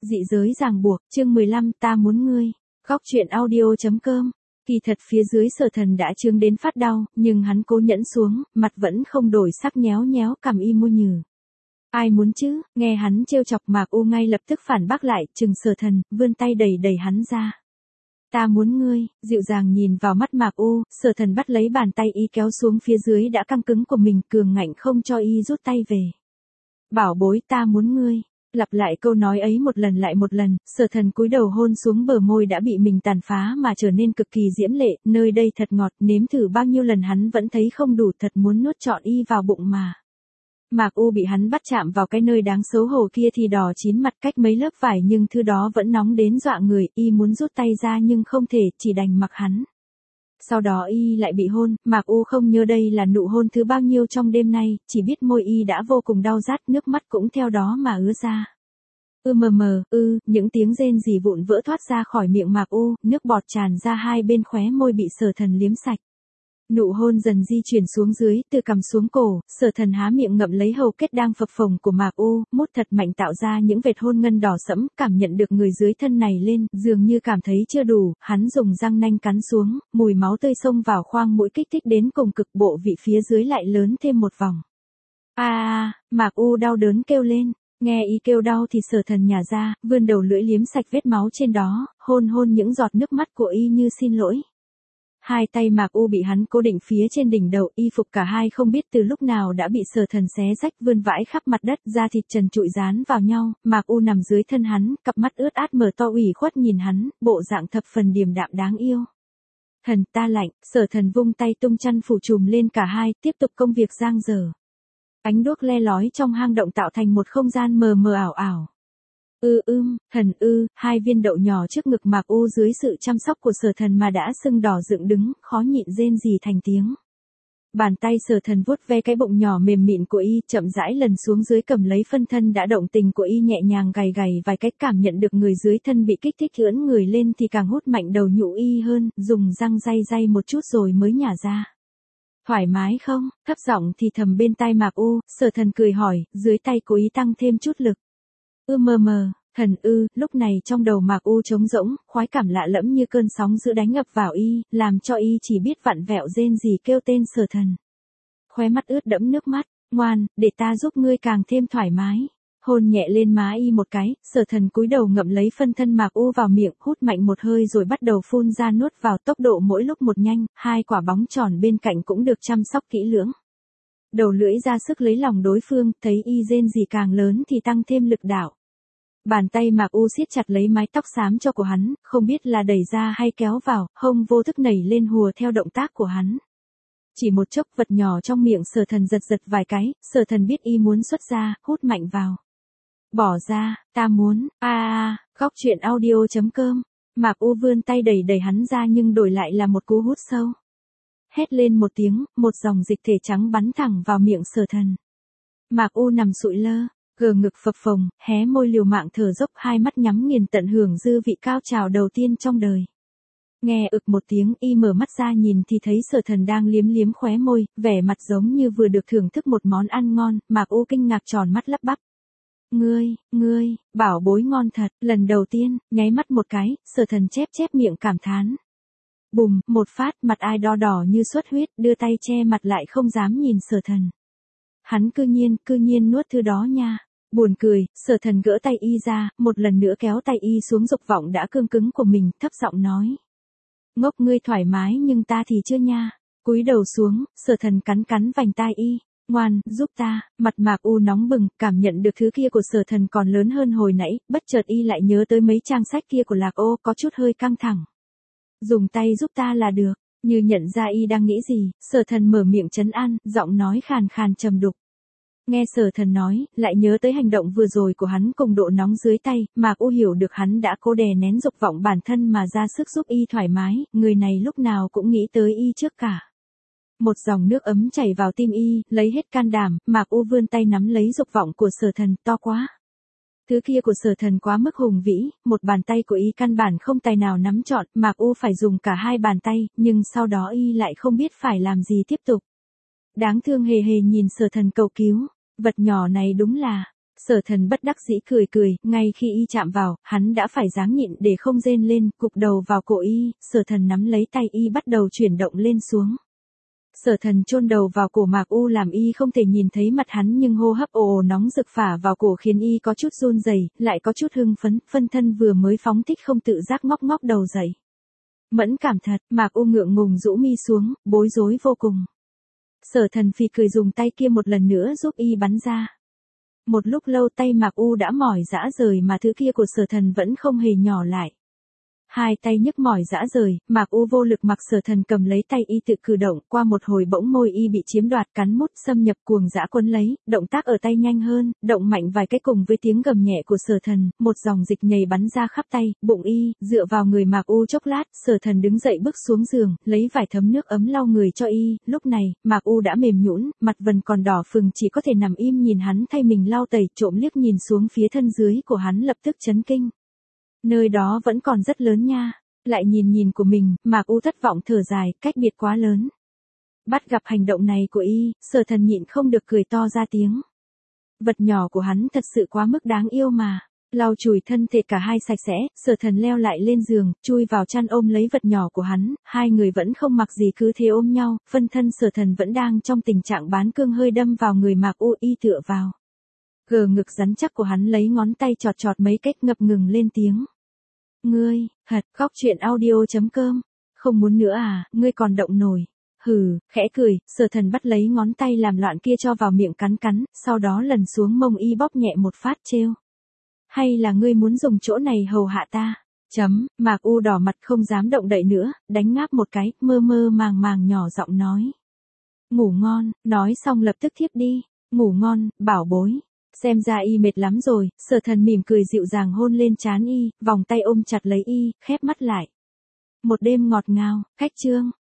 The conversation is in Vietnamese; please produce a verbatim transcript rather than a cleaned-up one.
Dị giới ràng buộc, chương mười lăm, ta muốn ngươi. Góc truyện audio chấm com. Kỳ thật phía dưới Sở Thần đã trướng đến phát đau, nhưng hắn cố nhẫn xuống, mặt vẫn không đổi sắc, nhéo nhéo cằm y môi nhừ. Ai muốn chứ? Nghe hắn trêu chọc, Mạc U ngay lập tức phản bác lại, trừng Sở Thần, vươn tay đẩy đẩy hắn ra. Ta muốn ngươi. Dịu dàng nhìn vào mắt Mạc U, Sở Thần bắt lấy bàn tay y kéo xuống phía dưới đã căng cứng của mình, cường ngạnh không cho y rút tay về. Bảo bối, ta muốn ngươi. Lặp lại câu nói ấy một lần lại một lần, Sở Thần cúi đầu hôn xuống bờ môi đã bị mình tàn phá mà trở nên cực kỳ diễm lệ, nơi đây thật ngọt, nếm thử bao nhiêu lần hắn vẫn thấy không đủ, thật muốn nuốt trọn y vào bụng mà. Mạc U bị hắn bắt chạm vào cái nơi đáng xấu hổ kia thì đỏ chín mặt cách mấy lớp vải, nhưng thứ đó vẫn nóng đến dọa người, y muốn rút tay ra nhưng không thể, chỉ đành mặc hắn. Sau đó y lại bị hôn, Mạc U không nhớ đây là nụ hôn thứ bao nhiêu trong đêm nay, chỉ biết môi y đã vô cùng đau rát, nước mắt cũng theo đó mà ứa ra. Ư mờ mờ, ư, những tiếng rên rỉ vụn vỡ thoát ra khỏi miệng Mạc U, nước bọt tràn ra hai bên khóe môi bị Sở Thần liếm sạch. Nụ hôn dần di chuyển xuống dưới, từ cằm xuống cổ, Sở Thần há miệng ngậm lấy hầu kết đang phập phồng của Mạc U, mút thật mạnh tạo ra những vệt hôn ngân đỏ sẫm, cảm nhận được người dưới thân này lên, dường như cảm thấy chưa đủ, hắn dùng răng nanh cắn xuống, mùi máu tươi xông vào khoang mũi kích thích đến cùng cực, bộ vị phía dưới lại lớn thêm một vòng. A a, Mạc U đau đớn kêu lên, nghe y kêu đau thì Sở Thần nhả ra, vươn đầu lưỡi liếm sạch vết máu trên đó, hôn hôn những giọt nước mắt của y như xin lỗi. Hai tay Mạc U bị hắn cố định phía trên đỉnh đầu, y phục cả hai không biết từ lúc nào đã bị Sở Thần xé rách vươn vãi khắp mặt đất, da thịt trần trụi dán vào nhau, Mạc U nằm dưới thân hắn, cặp mắt ướt át mở to ủy khuất nhìn hắn, bộ dạng thập phần điềm đạm đáng yêu. Thần, ta lạnh. Sở Thần vung tay tung chăn phủ trùm lên cả hai, tiếp tục công việc giang dở. Ánh đuốc le lói trong hang động tạo thành một không gian mờ mờ ảo ảo. Ư ưm, thần ư, hai viên đậu nhỏ trước ngực Mạc U dưới sự chăm sóc của Sở Thần mà đã sưng đỏ dựng đứng, khó nhịn rên rỉ thành tiếng. Bàn tay Sở Thần vuốt ve cái bụng nhỏ mềm mịn của y, chậm rãi lần xuống dưới cầm lấy phân thân đã động tình của y, nhẹ nhàng gầy gầy vài cách, cảm nhận được người dưới thân bị kích thích ưỡn người lên thì càng hút mạnh đầu nhũ y hơn, dùng răng day day một chút rồi mới nhả ra. Thoải mái không? Thấp giọng thì thầm bên tai Mạc U, Sở Thần cười hỏi, dưới tay của y tăng thêm chút lực. Ư mờ mờ, thần ư, lúc này trong đầu Mạc U trống rỗng, khoái cảm lạ lẫm như cơn sóng dữ đánh ập vào y, làm cho y chỉ biết vặn vẹo rên rỉ kêu tên Sở Thần. Khóe mắt ướt đẫm nước mắt, ngoan, để ta giúp ngươi càng thêm thoải mái. Hôn nhẹ lên má y một cái, Sở Thần cúi đầu ngậm lấy phân thân Mạc U vào miệng, hút mạnh một hơi rồi bắt đầu phun ra nuốt vào, tốc độ mỗi lúc một nhanh, hai quả bóng tròn bên cạnh cũng được chăm sóc kỹ lưỡng. Đầu lưỡi ra sức lấy lòng đối phương, thấy y rên rỉ càng lớn thì tăng thêm lực đạo. Bàn tay Mạc U siết chặt lấy mái tóc xám cho của hắn, không biết là đẩy ra hay kéo vào, hông vô thức nảy lên hùa theo động tác của hắn. Chỉ một chốc vật nhỏ trong miệng Sở Thần giật giật vài cái, Sở Thần biết y muốn xuất ra, hút mạnh vào. Bỏ ra, ta muốn, a a, góc truyện audio chấm com. Mạc U vươn tay đẩy đẩy hắn ra nhưng đổi lại là một cú hút sâu. Hét lên một tiếng, một dòng dịch thể trắng bắn thẳng vào miệng Sở Thần. Mạc U nằm sụi lơ, gờ ngực phập phồng, hé môi liều mạng thở dốc, hai mắt nhắm nghiền tận hưởng dư vị cao trào đầu tiên trong đời. Nghe ực một tiếng, y mở mắt ra nhìn thì thấy Sở Thần đang liếm liếm khóe môi, vẻ mặt giống như vừa được thưởng thức một món ăn ngon, Mạc U kinh ngạc tròn mắt lắp bắp. Ngươi, ngươi, bảo bối ngon thật, lần đầu tiên, nháy mắt một cái, Sở Thần chép chép miệng cảm thán. Bùm, một phát, mặt ai đo đỏ như xuất huyết, đưa tay che mặt lại không dám nhìn Sở Thần. Hắn cư nhiên, cư nhiên nuốt thứ đó nha. Buồn cười, Sở Thần gỡ tay y ra, một lần nữa kéo tay y xuống dục vọng đã cương cứng của mình, thấp giọng nói. Ngốc, ngươi thoải mái nhưng ta thì chưa nha. Cúi đầu xuống, Sở Thần cắn cắn vành tai y. Ngoan, giúp ta. Mặt Mạc U nóng bừng, cảm nhận được thứ kia của Sở Thần còn lớn hơn hồi nãy, bất chợt y lại nhớ tới mấy trang sách kia của Lạc Ô, có chút hơi căng thẳng. Dùng tay giúp ta là được. Như nhận ra y đang nghĩ gì, Sở Thần mở miệng trấn an, giọng nói khàn khàn trầm đục. Nghe Sở Thần nói, lại nhớ tới hành động vừa rồi của hắn cùng độ nóng dưới tay, Mạc U hiểu được hắn đã cố đè nén dục vọng bản thân mà ra sức giúp y thoải mái, người này lúc nào cũng nghĩ tới y trước cả. Một dòng nước ấm chảy vào tim y, lấy hết can đảm, Mạc U vươn tay nắm lấy dục vọng của Sở Thần, to quá. Thứ kia của Sở Thần quá mức hùng vĩ, một bàn tay của y căn bản không tài nào nắm trọn, Mạc U phải dùng cả hai bàn tay, nhưng sau đó y lại không biết phải làm gì tiếp tục. Đáng thương hề hề nhìn Sở Thần cầu cứu, vật nhỏ này đúng là, Sở thần bất đắc dĩ cười cười, ngay khi y chạm vào, hắn đã phải dáng nhịn để không rên lên, cụp đầu vào cổ y, sở thần nắm lấy tay y bắt đầu chuyển động lên xuống. Sở thần chôn đầu vào cổ Mạc U làm y không thể nhìn thấy mặt hắn nhưng hô hấp ồ ồ nóng rực phả vào cổ khiến y có chút run rẩy, lại có chút hưng phấn, phân thân vừa mới phóng thích không tự giác ngóc ngóc đầu dậy. Mẫn cảm thật, Mạc U ngượng ngùng rũ mi xuống, bối rối vô cùng. Sở thần phì cười dùng tay kia một lần nữa giúp y bắn ra. Một lúc lâu tay Mạc U đã mỏi rã rời mà thứ kia của sở thần vẫn không hề nhỏ lại. Hai tay nhức mỏi rã rời, Mạc U vô lực mặc sở thần cầm lấy tay y tự cử động, qua một hồi bỗng môi y bị chiếm đoạt cắn mút xâm nhập cuồng dã quấn lấy, động tác ở tay nhanh hơn, động mạnh vài cái cùng với tiếng gầm nhẹ của sở thần, một dòng dịch nhầy bắn ra khắp tay, bụng y, dựa vào người Mạc U chốc lát, sở thần đứng dậy bước xuống giường, lấy vải thấm nước ấm lau người cho y, lúc này, Mạc U đã mềm nhũn, mặt vần còn đỏ phừng chỉ có thể nằm im nhìn hắn thay mình lau tẩy, trộm liếc nhìn xuống phía thân dưới của hắn lập tức chấn kinh. Nơi đó vẫn còn rất lớn nha. Lại nhìn nhìn của mình, Mạc U thất vọng thở dài, cách biệt quá lớn. Bắt gặp hành động này của y, sở thần nhịn không được cười to ra tiếng. Vật nhỏ của hắn thật sự quá mức đáng yêu mà. Lau chùi thân thể cả hai sạch sẽ, sở thần leo lại lên giường, chui vào chăn ôm lấy vật nhỏ của hắn, hai người vẫn không mặc gì cứ thế ôm nhau, phân thân sở thần vẫn đang trong tình trạng bán cương hơi đâm vào người Mạc U y tựa vào. Gờ ngực rắn chắc của hắn lấy ngón tay chọt chọt mấy cách ngập ngừng lên tiếng. Ngươi, hật, khóc chuyện audio chấm com, không muốn nữa à, ngươi còn động nổi. Hừ, khẽ cười, sở thần bắt lấy ngón tay làm loạn kia cho vào miệng cắn cắn, sau đó lần xuống mông y bóp nhẹ một phát trêu. Hay là ngươi muốn dùng chỗ này hầu hạ ta? Chấm, Mạc U đỏ mặt không dám động đậy nữa, đánh ngáp một cái, mơ mơ màng màng nhỏ giọng nói. Ngủ ngon, nói xong lập tức thiếp đi, ngủ ngon, bảo bối. Xem ra y mệt lắm rồi, sở thần mỉm cười dịu dàng hôn lên trán y, vòng tay ôm chặt lấy y, khép mắt lại. Một đêm ngọt ngào, khách chương.